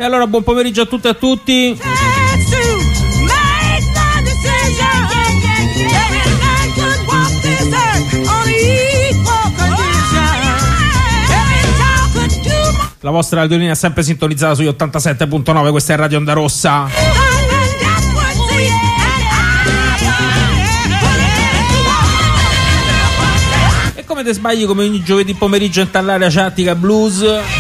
allora buon pomeriggio a tutte e a tutti. La vostra radiolina è sempre sintonizzata sugli 87.9, questa è Radio Onda Rossa. E come te sbagli come ogni giovedì pomeriggio in Tallaria Ciattica Blues.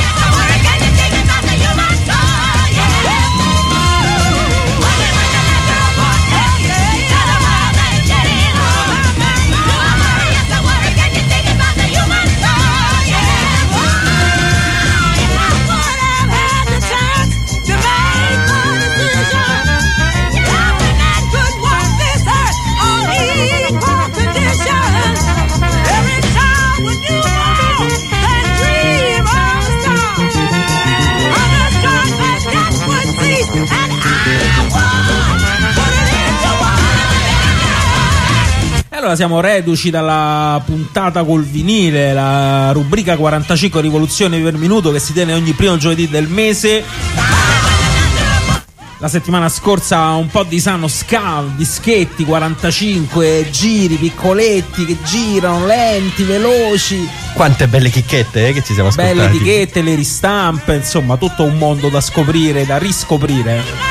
Allora siamo reduci dalla puntata col vinile, la rubrica 45 rivoluzioni per minuto che si tiene ogni primo giovedì del mese. La settimana scorsa un po' di sano ska, dischetti, 45 giri piccoletti che girano, lenti, veloci. Quante belle chicchette che ci siamo ascoltati. Belle etichette, le ristampe, insomma tutto un mondo da scoprire, da riscoprire.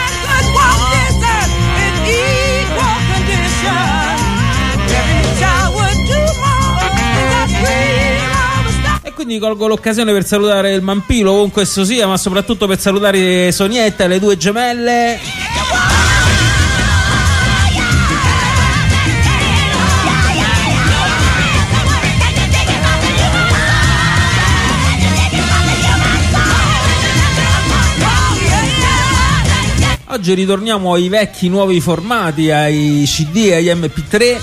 Quindi colgo l'occasione per salutare il Mampilo ovunque esso sia, ma soprattutto per salutare Sonietta e le due gemelle. Oggi ritorniamo ai vecchi nuovi formati, ai CD e agli MP3.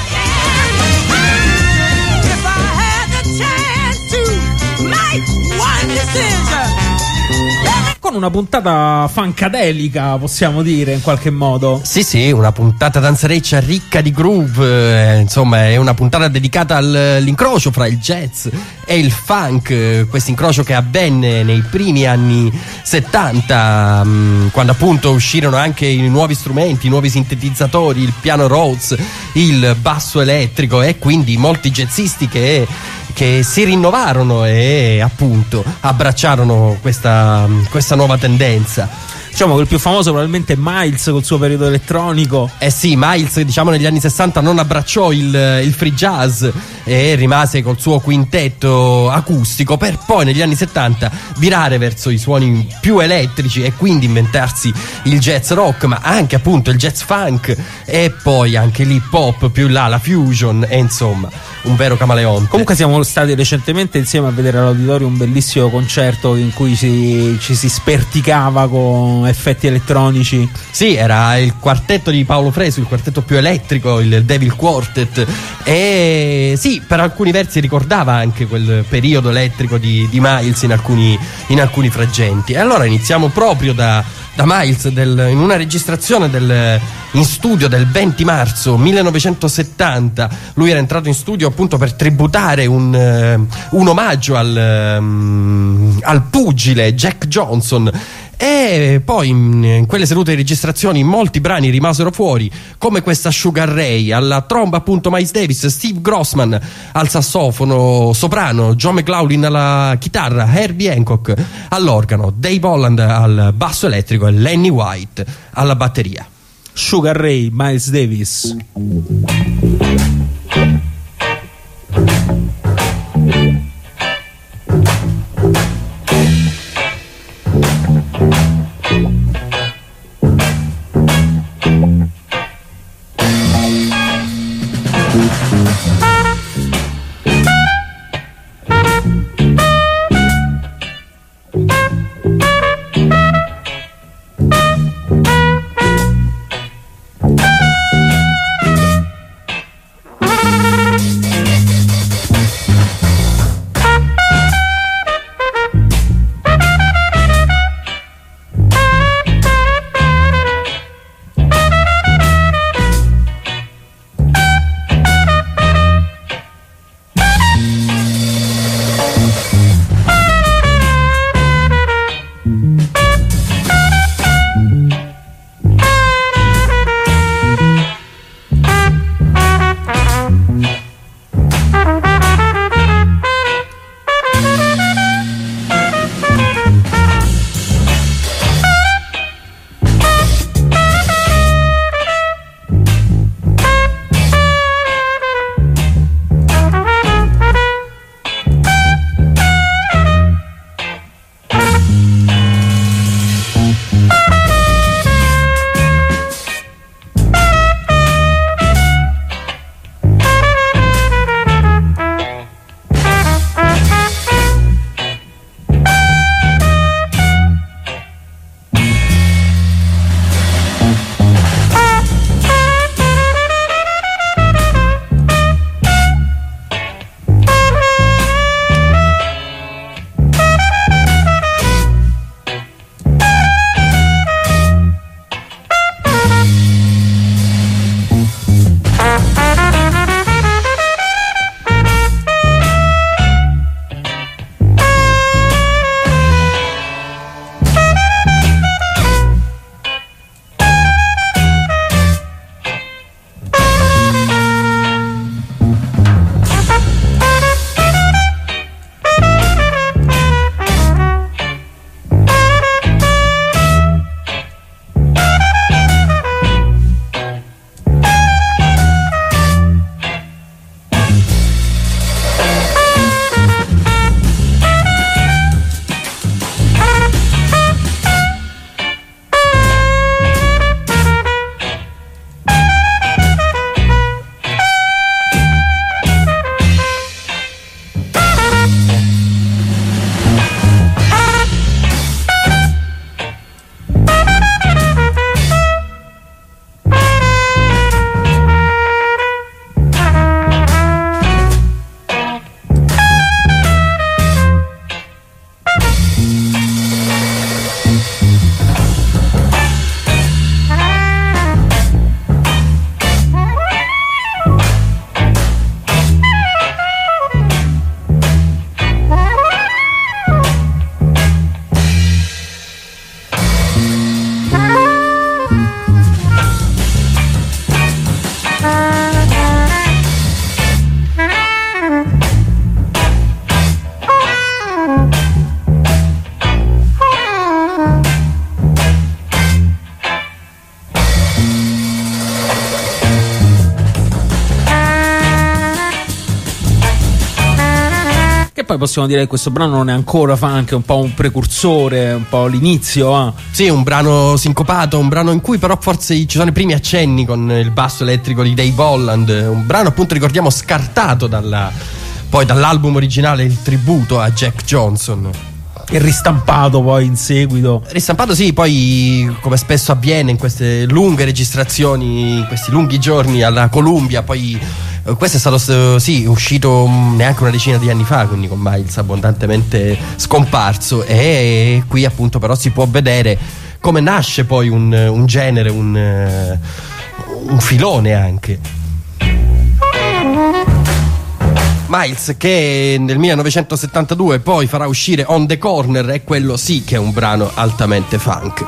Con una puntata funkadelica, possiamo dire, in qualche modo. Sì, una puntata danzereccia ricca di groove, insomma è una puntata dedicata all'incrocio fra il jazz e il funk, questo incrocio che avvenne nei primi anni 70, quando appunto uscirono anche i nuovi strumenti, i nuovi sintetizzatori, il piano Rhodes, il basso elettrico, e quindi molti jazzisti che si rinnovarono e appunto abbracciarono questa nuova tendenza. Diciamo che il più famoso probabilmente è Miles col suo periodo elettronico. Sì, Miles diciamo negli anni 60 non abbracciò il free jazz e rimase col suo quintetto acustico, per poi negli anni 70 virare verso i suoni più elettrici e quindi inventarsi il jazz rock, ma anche appunto il jazz funk e poi anche l'hip hop, più là la fusion, e insomma un vero camaleonte. Comunque siamo stati recentemente insieme a vedere all'Auditorio un bellissimo concerto in cui ci si sperticava con effetti elettronici. Sì, era il quartetto di Paolo Fresu, il quartetto più elettrico, il Devil Quartet, e sì, per alcuni versi ricordava anche quel periodo elettrico di Miles in alcuni frangenti. E allora iniziamo proprio da Miles in una registrazione in studio del 20 marzo 1970. Lui era entrato in studio appunto per tributare un omaggio al pugile Jack Johnson. E poi in quelle sedute di registrazioni molti brani rimasero fuori, come questa Sugar Ray. Alla tromba appunto Miles Davis, Steve Grossman al sassofono soprano, John McLaughlin alla chitarra, Herbie Hancock all'organo, Dave Holland al basso elettrico e Lenny White alla batteria. Sugar Ray, Miles Davis. poi possiamo dire che questo brano non è ancora funk, è un po' un precursore, un po' l'inizio. Sì, un brano sincopato, un brano in cui però forse ci sono i primi accenni con il basso elettrico di Dave Holland, un brano appunto ricordiamo scartato poi dall'album originale, il tributo a Jack Johnson. E ristampato poi in seguito. Ristampato sì, poi come spesso avviene in queste lunghe registrazioni, in questi lunghi giorni alla Columbia, poi questo è stato uscito neanche una decina di anni fa, quindi con Miles abbondantemente scomparso, e qui appunto però si può vedere come nasce poi un genere, un filone anche. Miles, che nel 1972 poi farà uscire On the Corner, e quello sì che è un brano altamente funk.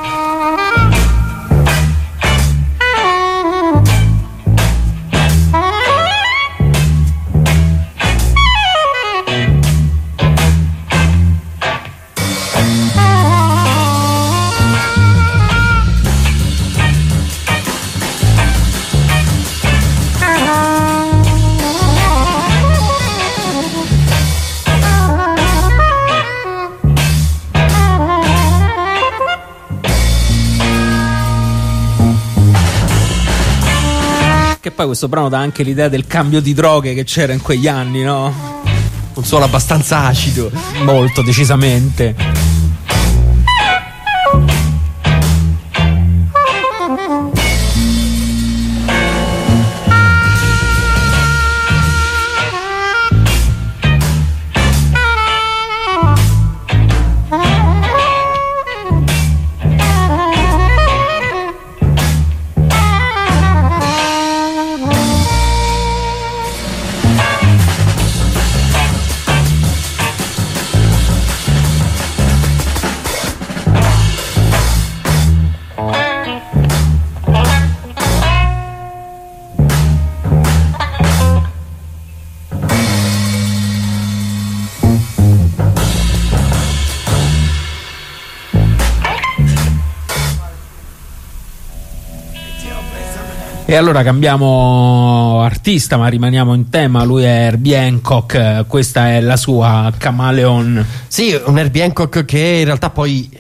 Che poi questo brano dà anche l'idea del cambio di droghe che c'era in quegli anni, no? Un suono abbastanza acido. Molto, decisamente. E allora cambiamo artista, ma rimaniamo in tema. Lui è Herbie Hancock, questa è la sua Chameleon. Sì, un Herbie Hancock che in realtà poi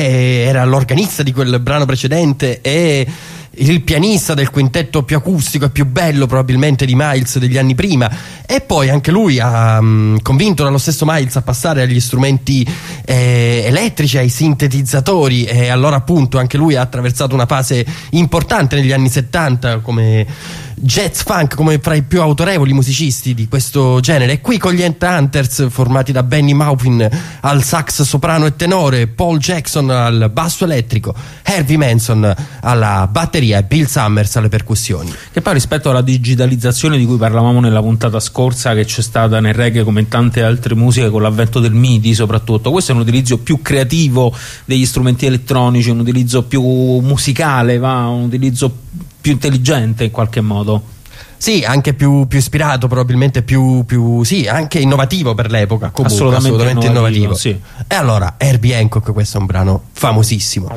era l'organista di quel brano precedente e il pianista del quintetto più acustico e più bello probabilmente di Miles degli anni prima, e poi anche lui ha convinto dallo stesso Miles a passare agli strumenti elettrici, ai sintetizzatori, e allora appunto anche lui ha attraversato una fase importante negli anni 70 come jazz funk, come fra i più autorevoli musicisti di questo genere. E qui con gli Headhunters, formati da Benny Maupin al sax soprano e tenore, Paul Jackson al basso elettrico, Herbie Manson alla batteria e Bill Summers alle percussioni. Che poi rispetto alla digitalizzazione di cui parlavamo nella puntata scorsa, che c'è stata nel reggae come in tante altre musiche con l'avvento del MIDI soprattutto, questo è un utilizzo più creativo degli strumenti elettronici, un utilizzo più musicale, un utilizzo più intelligente in qualche modo. Sì, anche più ispirato, probabilmente più sì, anche innovativo per l'epoca. Comunque, assolutamente innovativo. Sì. E allora, Herbie Hancock, questo è un brano famosissimo.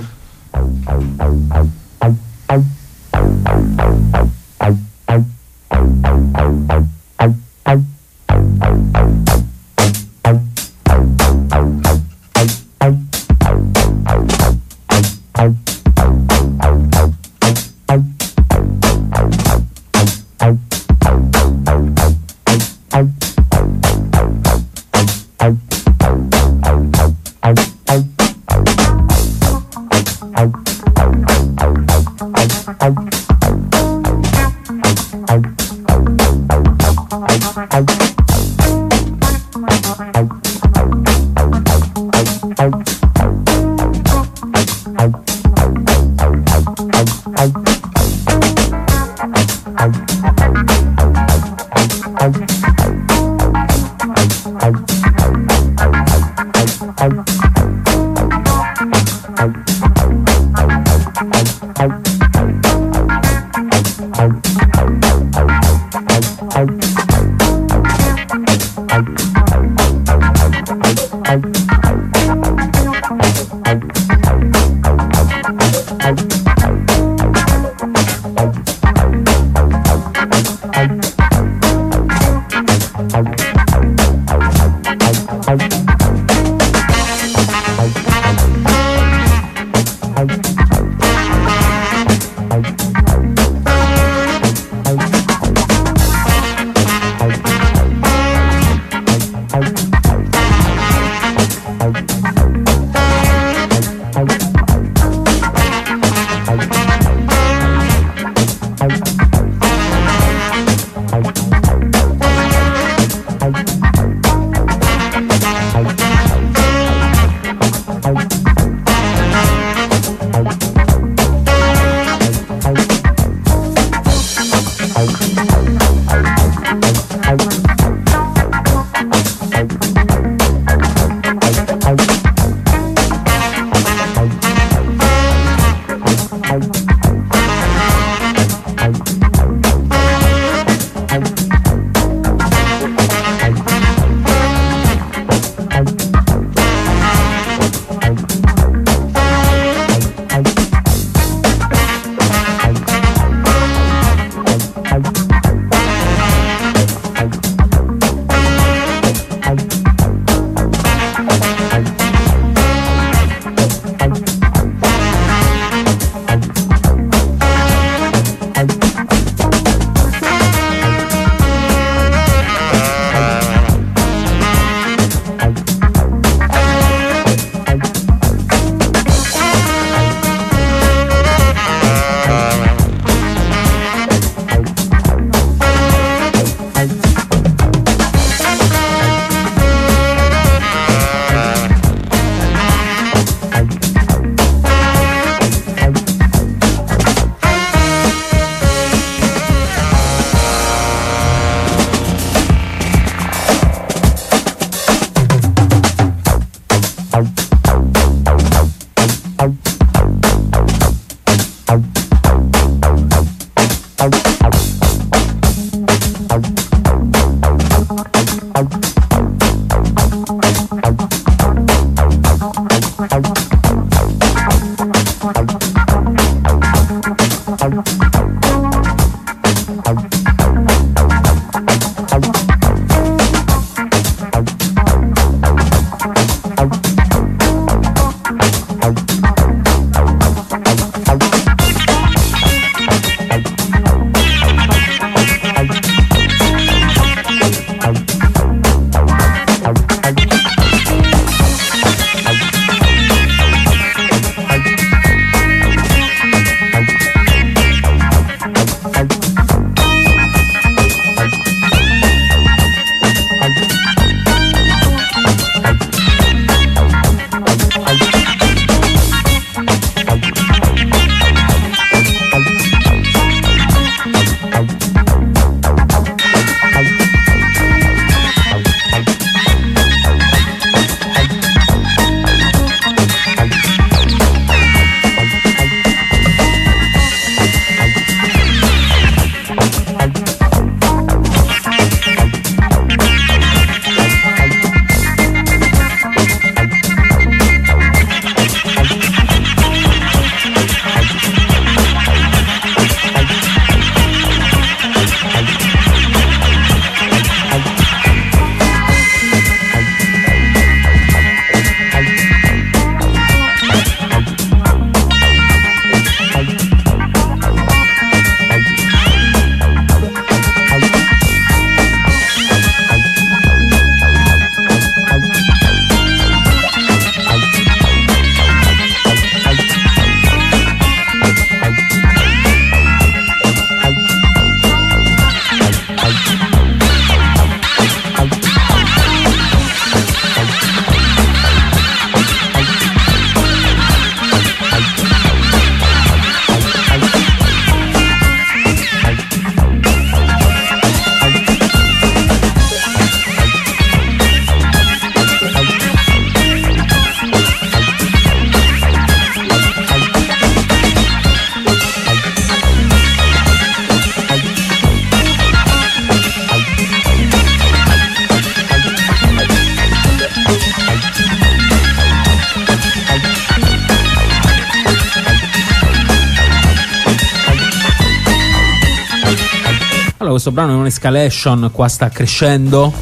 Questo brano è un'escalation, qua sta crescendo.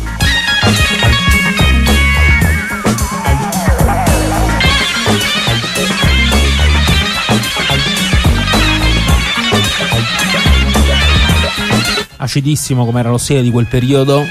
Acidissimo come era lo stile di quel periodo.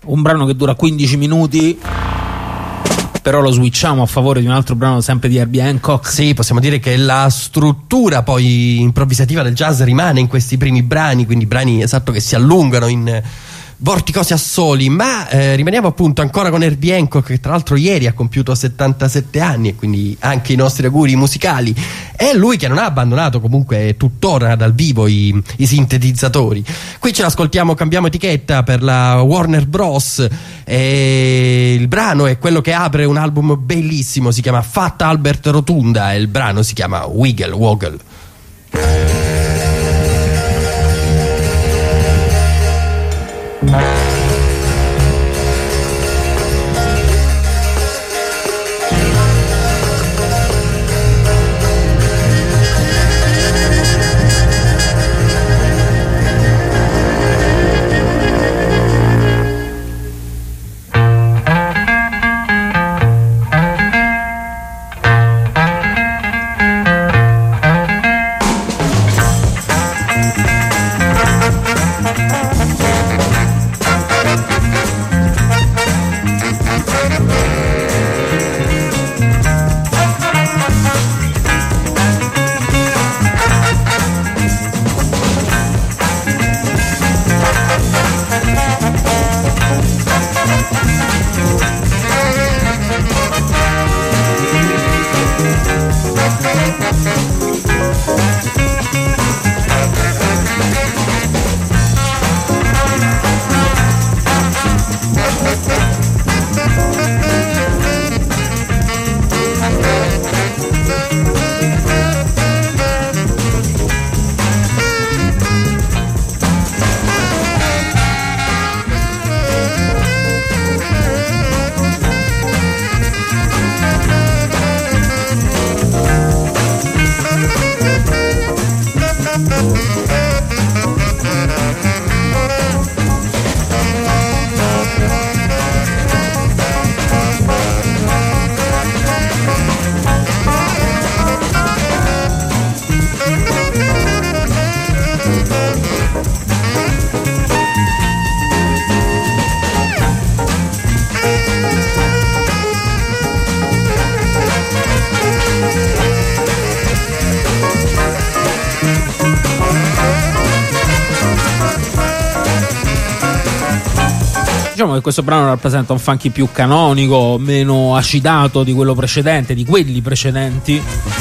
un brano che dura 15 minuti, però lo switchiamo a favore di un altro brano sempre di Herbie Hancock. Sì, possiamo dire che la struttura poi improvvisativa del jazz rimane in questi primi brani, quindi brani esatto che si allungano in vorticosi assoli, ma rimaniamo appunto ancora con Herbie Hancock, che tra l'altro ieri ha compiuto 77 anni, e quindi anche i nostri auguri musicali. È lui che non ha abbandonato comunque tuttora dal vivo i sintetizzatori. Qui ce l'ascoltiamo, cambiamo etichetta per la Warner Bros. E il brano è quello che apre un album bellissimo, si chiama Fat Albert Rotunda e il brano si chiama Wiggle Woggle. Diciamo che questo brano rappresenta un funky più canonico, meno acidato di quello precedente, di quelli precedenti.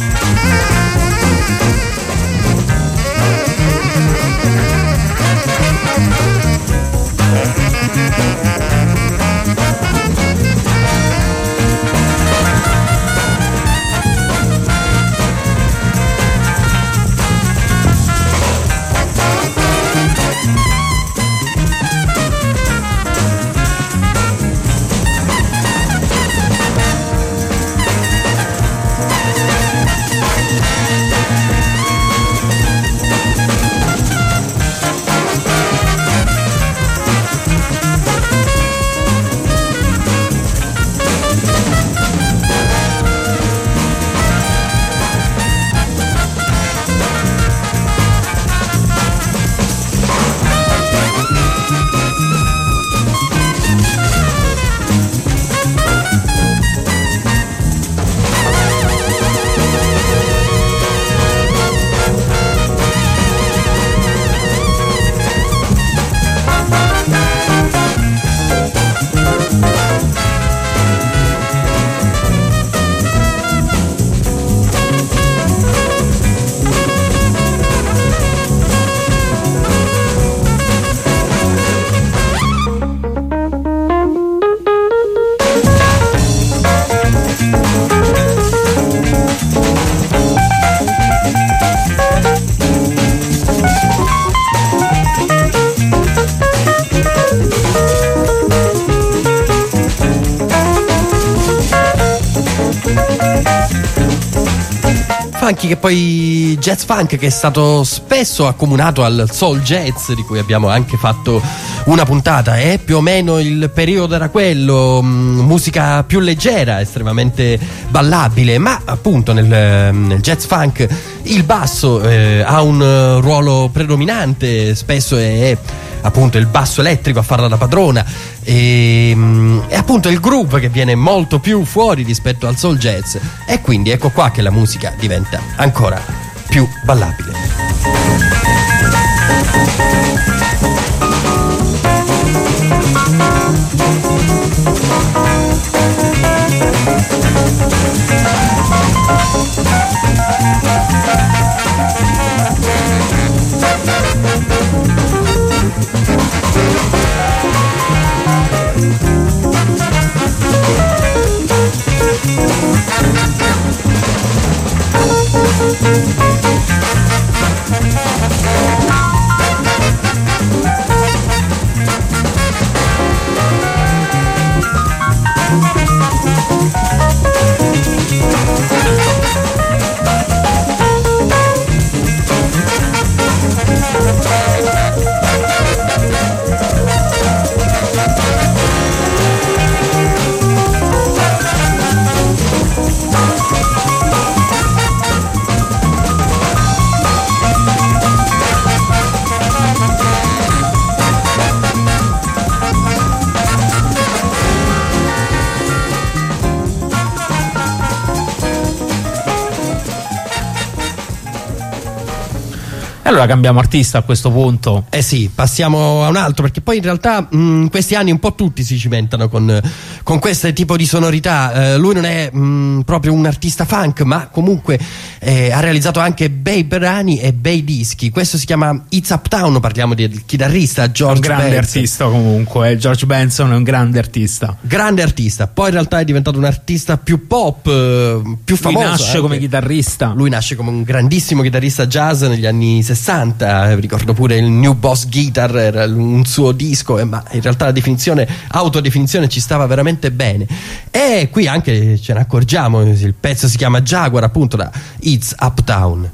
Funky, che poi jazz funk, che è stato spesso accomunato al soul jazz, di cui abbiamo anche fatto una puntata, e più o meno il periodo era quello, musica più leggera, estremamente ballabile, ma appunto nel jazz funk il basso ha un ruolo predominante, spesso è appunto il basso elettrico a farla da padrona, e appunto il groove che viene molto più fuori rispetto al soul jazz, e quindi ecco qua che la musica diventa ancora più ballabile. Allora cambiamo artista a questo punto. Eh sì, passiamo a un altro, perché poi in realtà in questi anni un po' tutti si cimentano con questo tipo di sonorità. Lui non è proprio un artista funk, ma comunque ha realizzato anche bei brani e bei dischi. Questo si chiama It's Uptown, parliamo del chitarrista George Benson. Un grande artista comunque, George Benson è un grande artista. Grande artista, poi in realtà è diventato un artista più pop, più famoso. Lui nasce come chitarrista. Lui nasce come un grandissimo chitarrista jazz negli anni 60. Ricordo pure il New Boss Guitar, era un suo disco, ma in realtà la autodefinizione ci stava veramente bene. E qui anche ce ne accorgiamo, il pezzo si chiama Jaguar, appunto, da It's Uptown.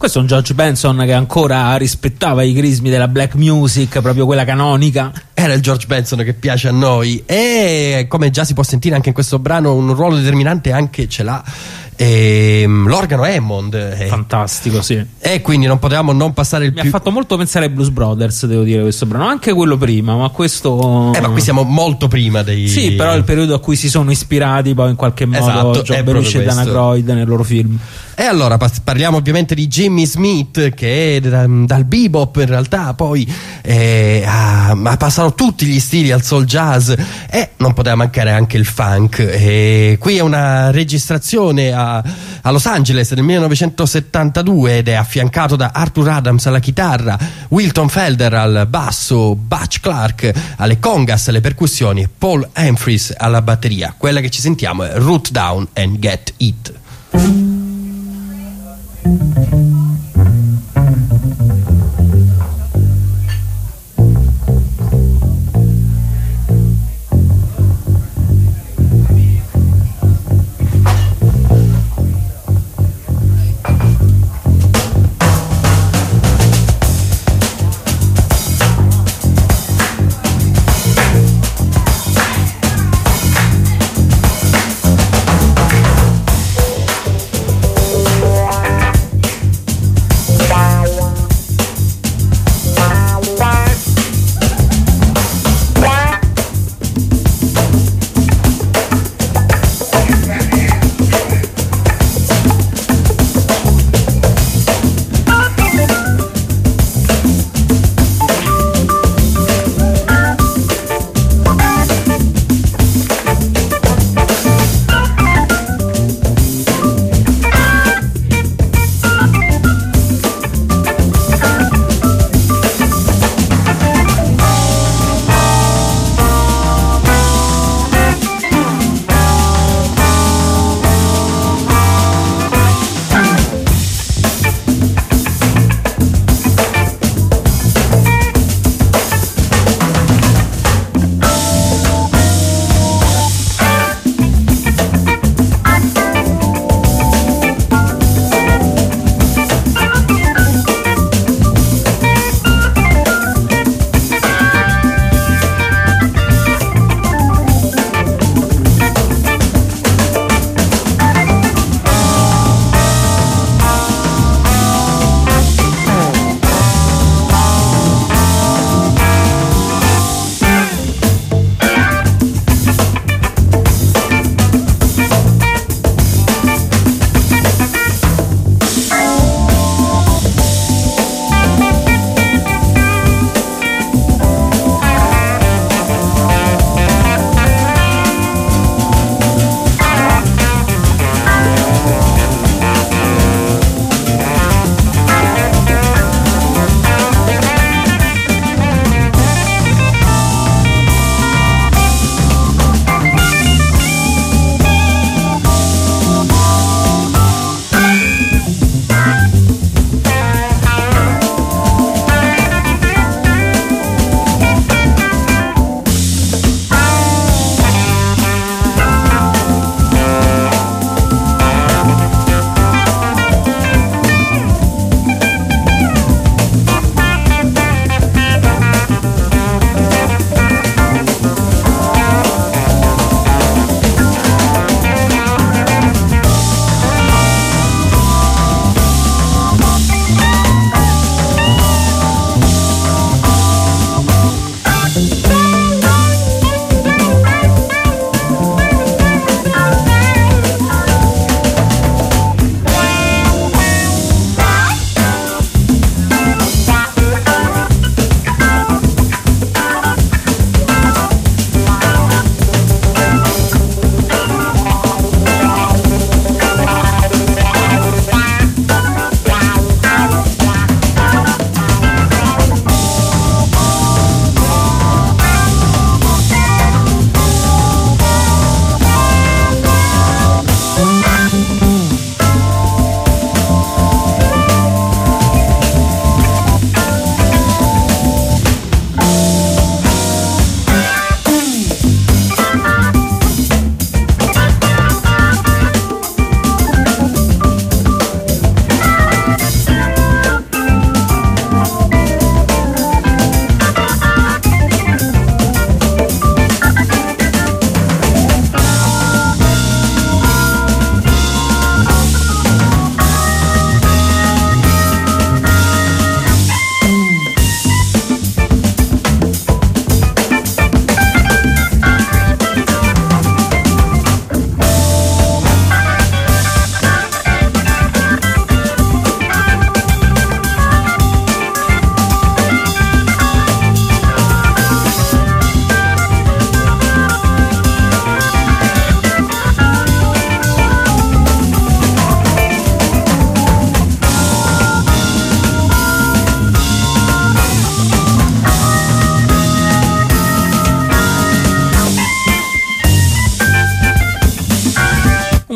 Questo è un George Benson che ancora rispettava i crismi della black music, proprio quella canonica. Era il George Benson che piace a noi, e come già si può sentire anche in questo brano un ruolo determinante anche ce l'ha l'organo Hammond, fantastico, sì. E quindi non potevamo non passare Mi ha fatto molto pensare ai Blues Brothers, devo dire, questo brano, anche quello prima, ma questo ma qui siamo molto prima dei... Sì, però è il periodo a cui si sono ispirati poi in qualche modo, esatto, John Belushi e Dana Aykroyd nei loro film. E allora parliamo ovviamente di Jimmy Smith, che dal bebop in realtà poi ha passato tutti gli stili al soul jazz, e non poteva mancare anche il funk. E qui è una registrazione a Los Angeles nel 1972 ed è affiancato da Arthur Adams alla chitarra, Wilton Felder al basso, Butch Clark alle congas, alle percussioni e Paul Humphries alla batteria. Quella che ci sentiamo è Root Down and Get It.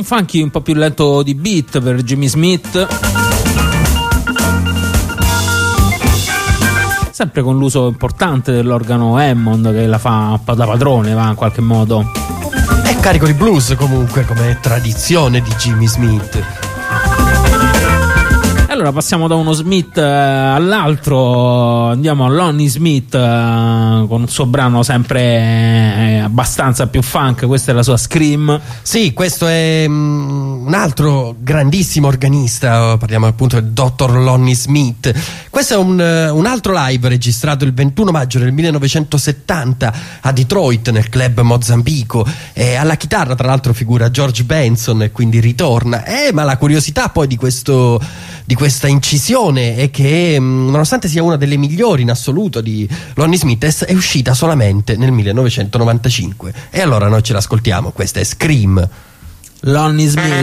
funky un po' più lento di beat per Jimmy Smith, sempre con l'uso importante dell'organo Hammond che la fa da padrone, va, in qualche modo. È carico di blues comunque, come tradizione di Jimmy Smith. Allora passiamo da uno Smith all'altro, andiamo a Lonnie Smith con il suo brano sempre abbastanza più funk. Questa è la sua Scream. Sì, questo è un altro grandissimo organista, parliamo appunto del Dr. Lonnie Smith. Questo è un altro live registrato il 21 maggio del 1970 a Detroit nel club Mozambico, e alla chitarra tra l'altro figura George Benson, e quindi ritorna. Ma la curiosità poi di questa incisione è che nonostante sia una delle migliori in assoluto di Lonnie Smith, è uscita solamente nel 1995, e allora noi ce l'ascoltiamo. Questa è Scream. Lonnie Smith.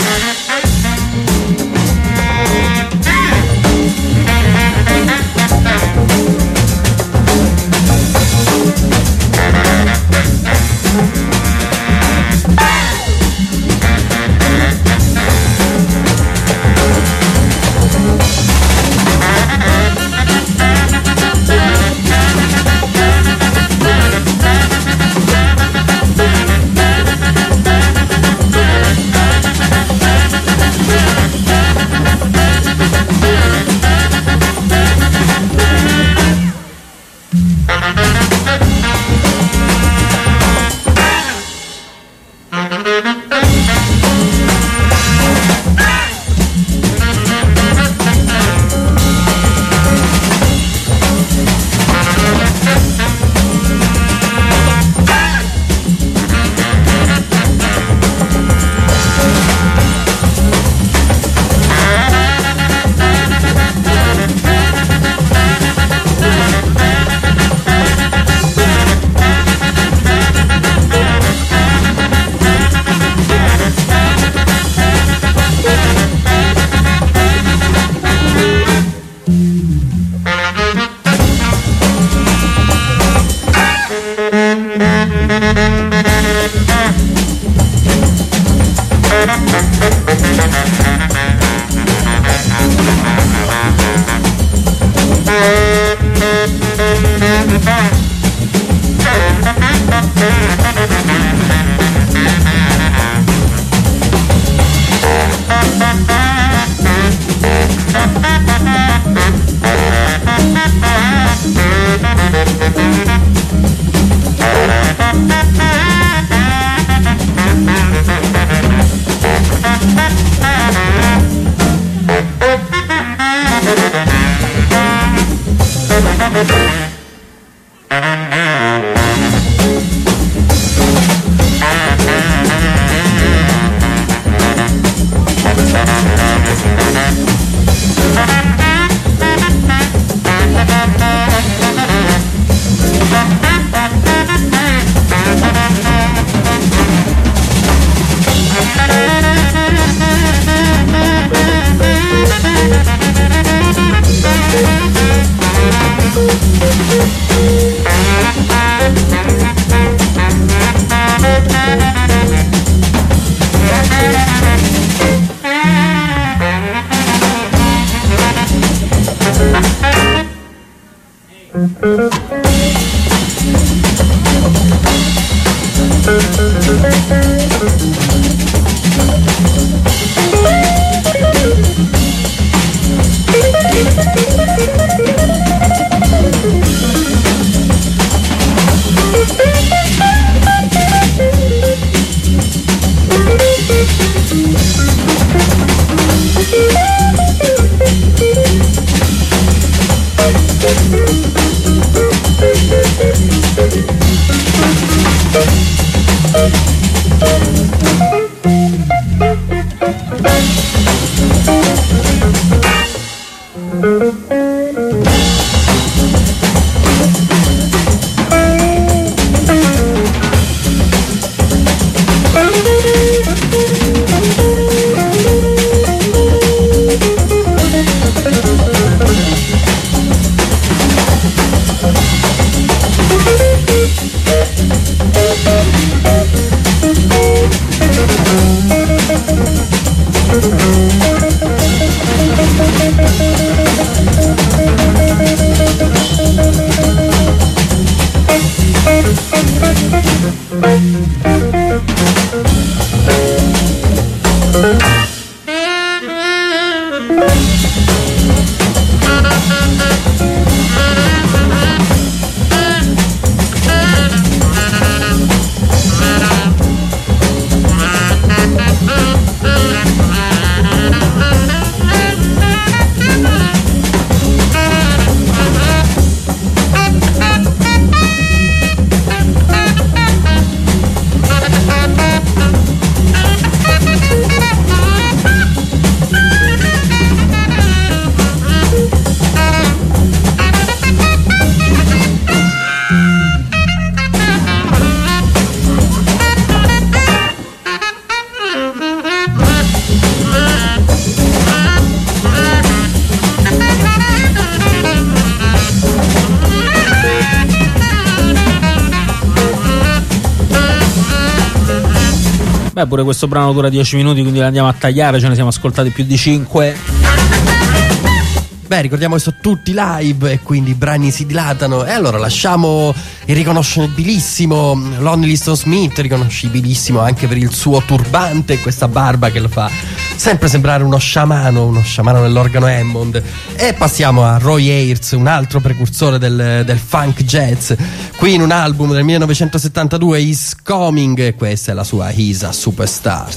Beh, pure questo brano dura 10 minuti, quindi lo andiamo a tagliare, ce ne siamo ascoltati più di 5. Beh, ricordiamo che sono tutti live e quindi i brani si dilatano. E allora lasciamo il riconoscibilissimo Lonnie Liston Smith, riconoscibilissimo anche per il suo turbante e questa barba che lo fa sempre sembrare uno sciamano nell'organo Hammond. E passiamo a Roy Ayers, un altro precursore del funk jazz, qui in un album del 1972, He's Coming, e questa è la sua He's a Superstar.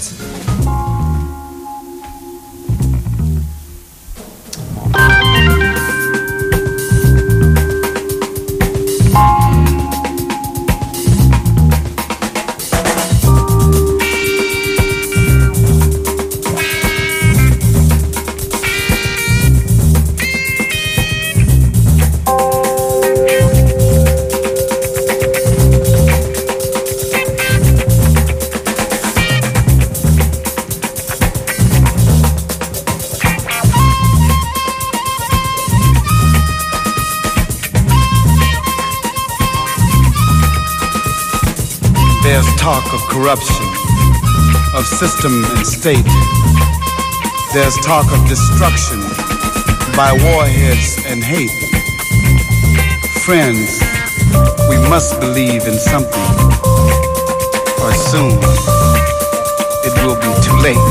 There's talk of corruption, of system and state. There's talk of destruction by warheads and hate. Friends, we must believe in something, or soon it will be too late.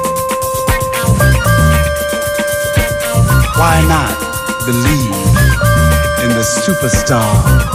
Why not believe in the superstar?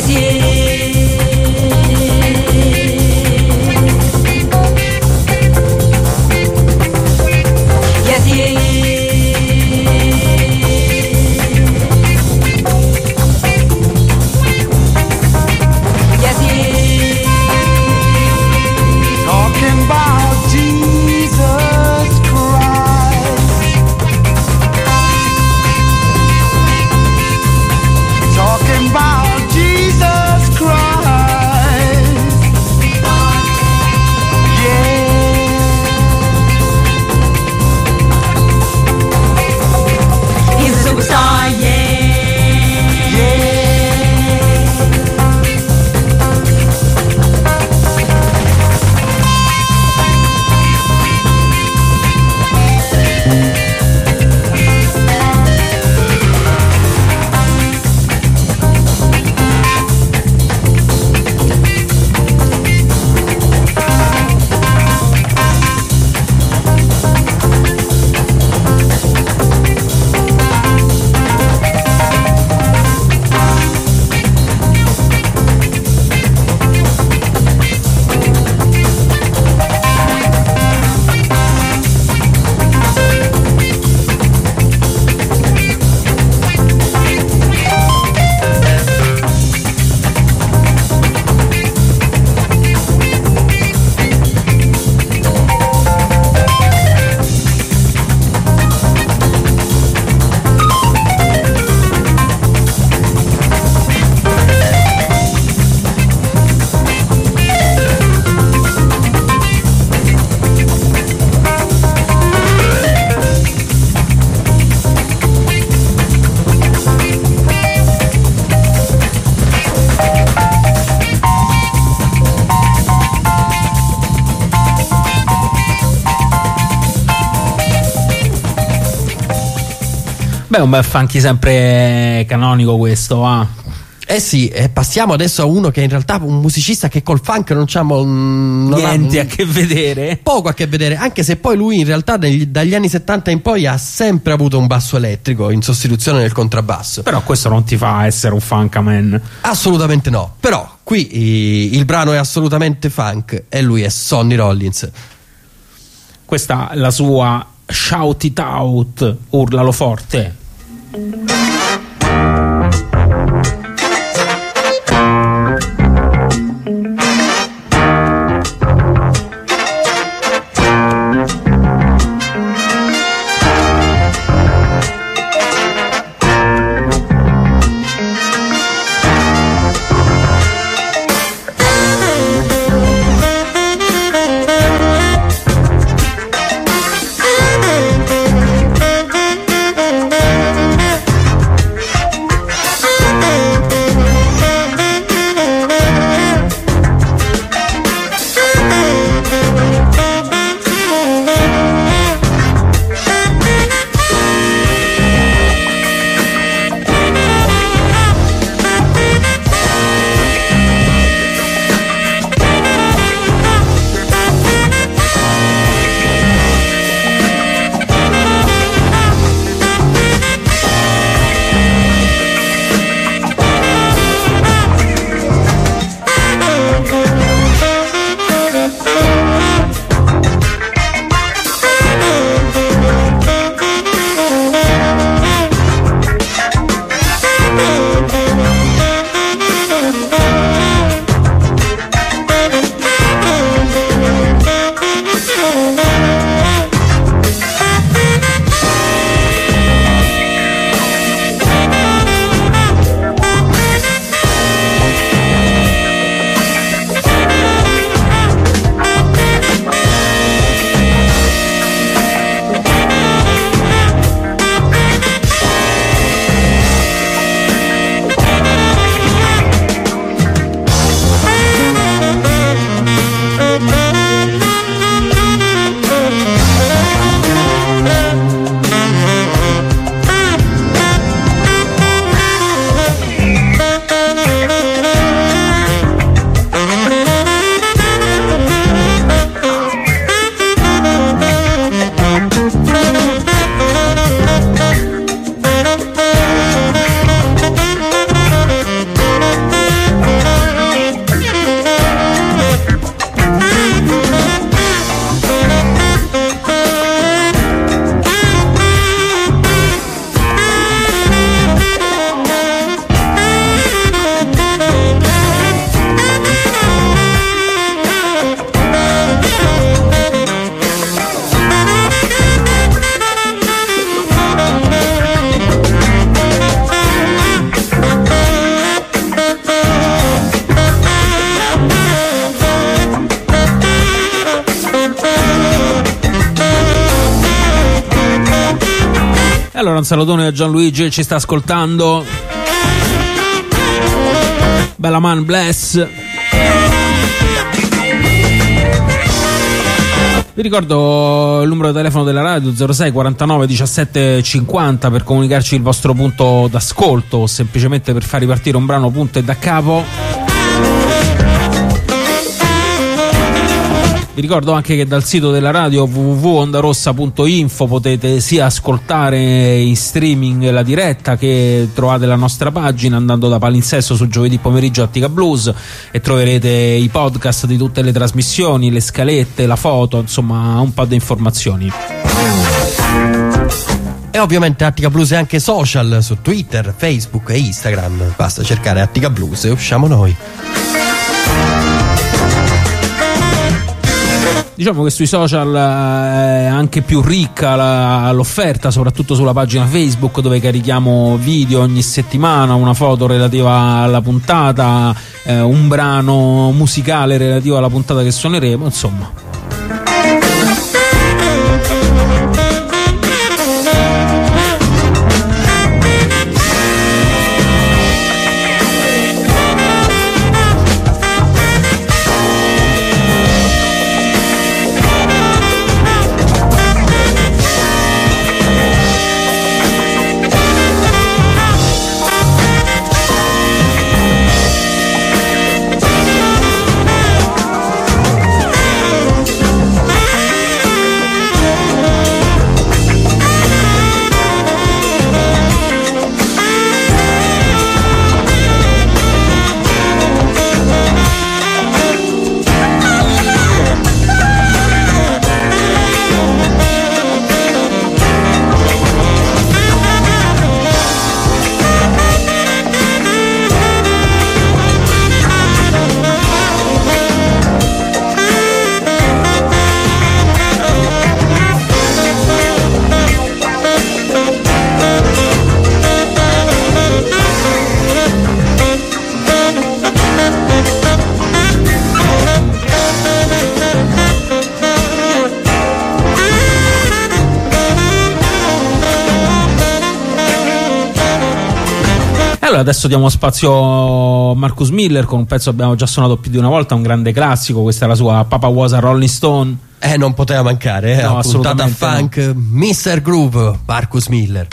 Beh, un bel funky sempre canonico questo, va. Eh sì, passiamo adesso a uno che in realtà è un musicista che col funk non c'ha niente a che vedere. Poco a che vedere, anche se poi lui in realtà dagli anni 70 in poi ha sempre avuto un basso elettrico in sostituzione del contrabbasso. Però questo non ti fa essere un funkaman. Assolutamente no. Però qui il brano è assolutamente funk e lui è Sonny Rollins. Questa è la sua Shout It Out, urlalo forte. Allora un salutone a Gianluigi che ci sta ascoltando. Bella man, bless. Vi ricordo il numero di telefono della radio 06 49 17 50 per comunicarci il vostro punto d'ascolto o semplicemente per far ripartire un brano punto e da capo. Vi ricordo anche che dal sito della radio www.ondarossa.info potete sia ascoltare in streaming la diretta che trovate la nostra pagina andando da palinsesto su giovedì pomeriggio Attica Blues e troverete i podcast di tutte le trasmissioni, le scalette, la foto, insomma un po' di informazioni. E ovviamente Attica Blues è anche social su Twitter, Facebook e Instagram. Basta cercare Attica Blues e usciamo noi. Diciamo che sui social è anche più ricca l'offerta, soprattutto sulla pagina Facebook dove carichiamo video ogni settimana, una foto relativa alla puntata, un brano musicale relativo alla puntata che suoneremo, insomma. Adesso diamo spazio a Marcus Miller con un pezzo che abbiamo già suonato più di una volta, un grande classico. Questa è la sua Papa Was a Rolling Stone. Non poteva mancare, no, puntata funk, no. Mr. Groove, Marcus Miller.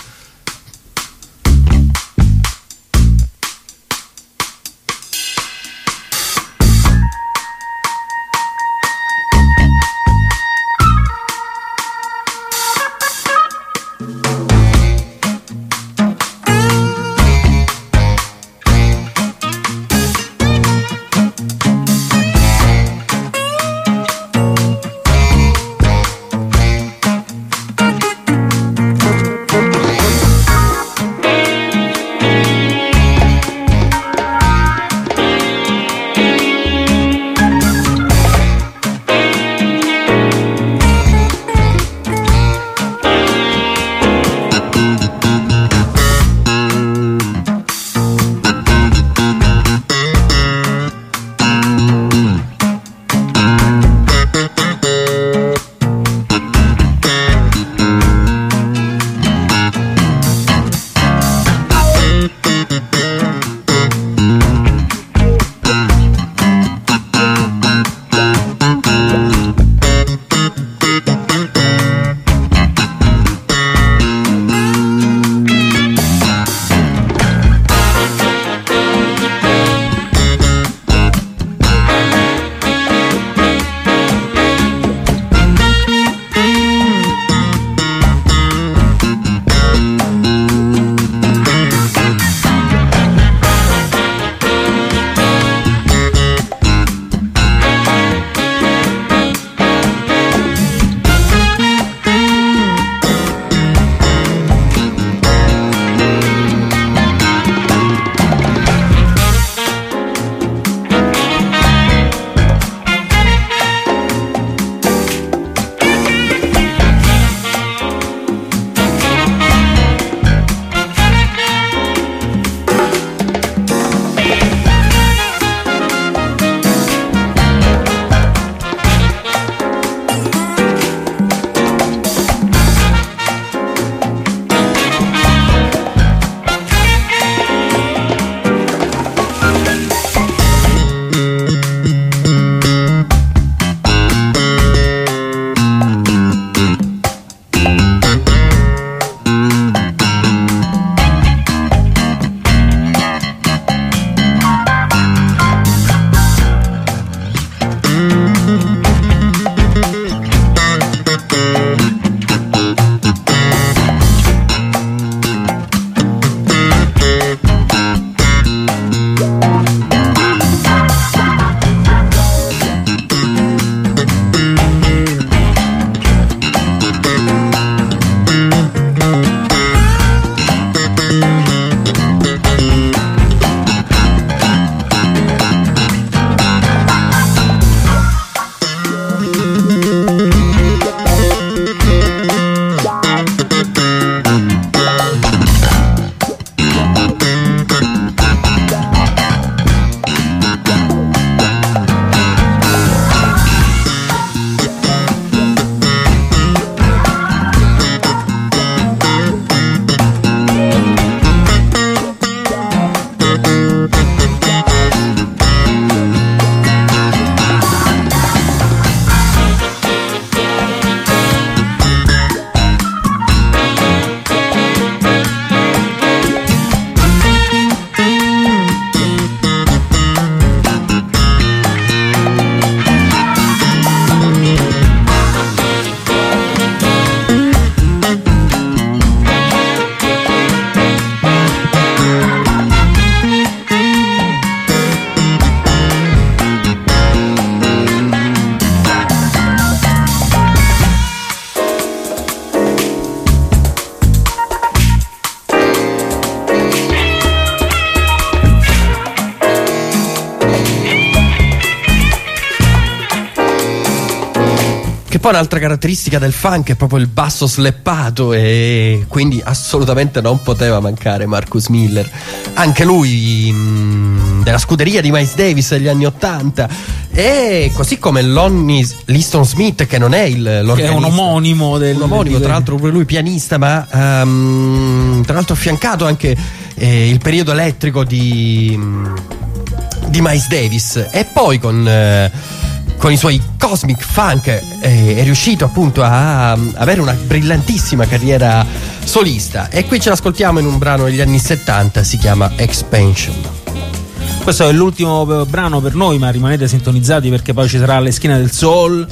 poi un'altra caratteristica del funk è proprio il basso sleppato, e quindi assolutamente non poteva mancare Marcus Miller, anche lui della scuderia di Miles Davis degli anni 80, e così come Lonnie Liston Smith, che non è l'organista, che è un omonimo tra l'altro pure lui pianista, ma tra l'altro affiancato anche il periodo elettrico di Miles Davis, e poi con i suoi Cosmic Funk è riuscito appunto a avere una brillantissima carriera solista, e qui ce l'ascoltiamo in un brano degli anni 70, si chiama Expansion. Questo è l'ultimo brano per noi, ma rimanete sintonizzati perché poi ci sarà Le Schiene del Soul.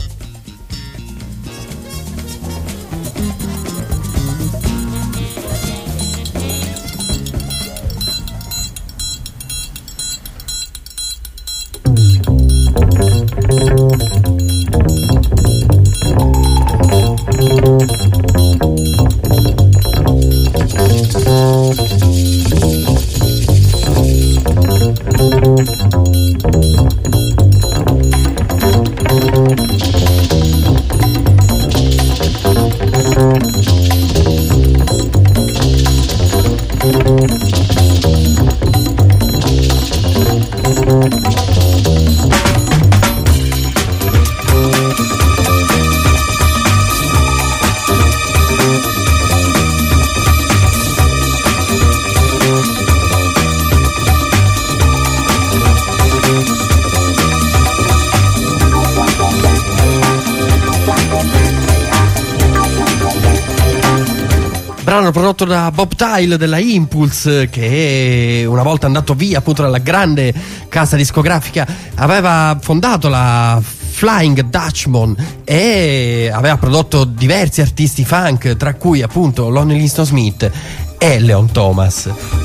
Brano prodotto da Bob Tile della Impulse, che una volta andato via appunto dalla grande casa discografica aveva fondato la Flying Dutchman e aveva prodotto diversi artisti funk, tra cui appunto Lonnie Liston Smith e Leon Thomas.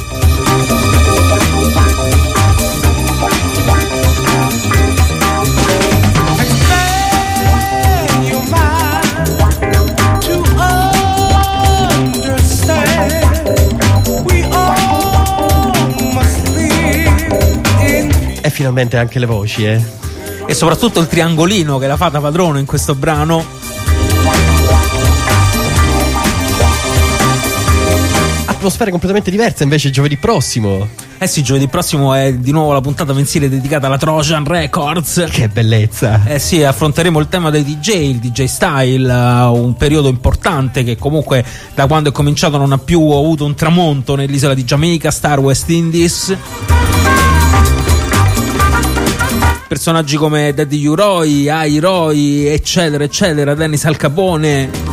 E finalmente anche le voci, e soprattutto il triangolino che la fa da padrone in questo brano. Atmosfere completamente diverse invece giovedì prossimo. Eh sì, giovedì prossimo è di nuovo la puntata mensile dedicata alla Trojan Records. Che bellezza. Eh sì, affronteremo il tema dei DJ, il DJ style, un periodo importante che comunque da quando è cominciato non ha più avuto un tramonto nell'isola di Giamaica, Star West Indies. Personaggi come Daddy Roy, Ai Roy, eccetera eccetera, Dennis Al Capone.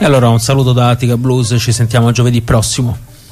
allora un saluto da Attica Blues, ci sentiamo giovedì prossimo.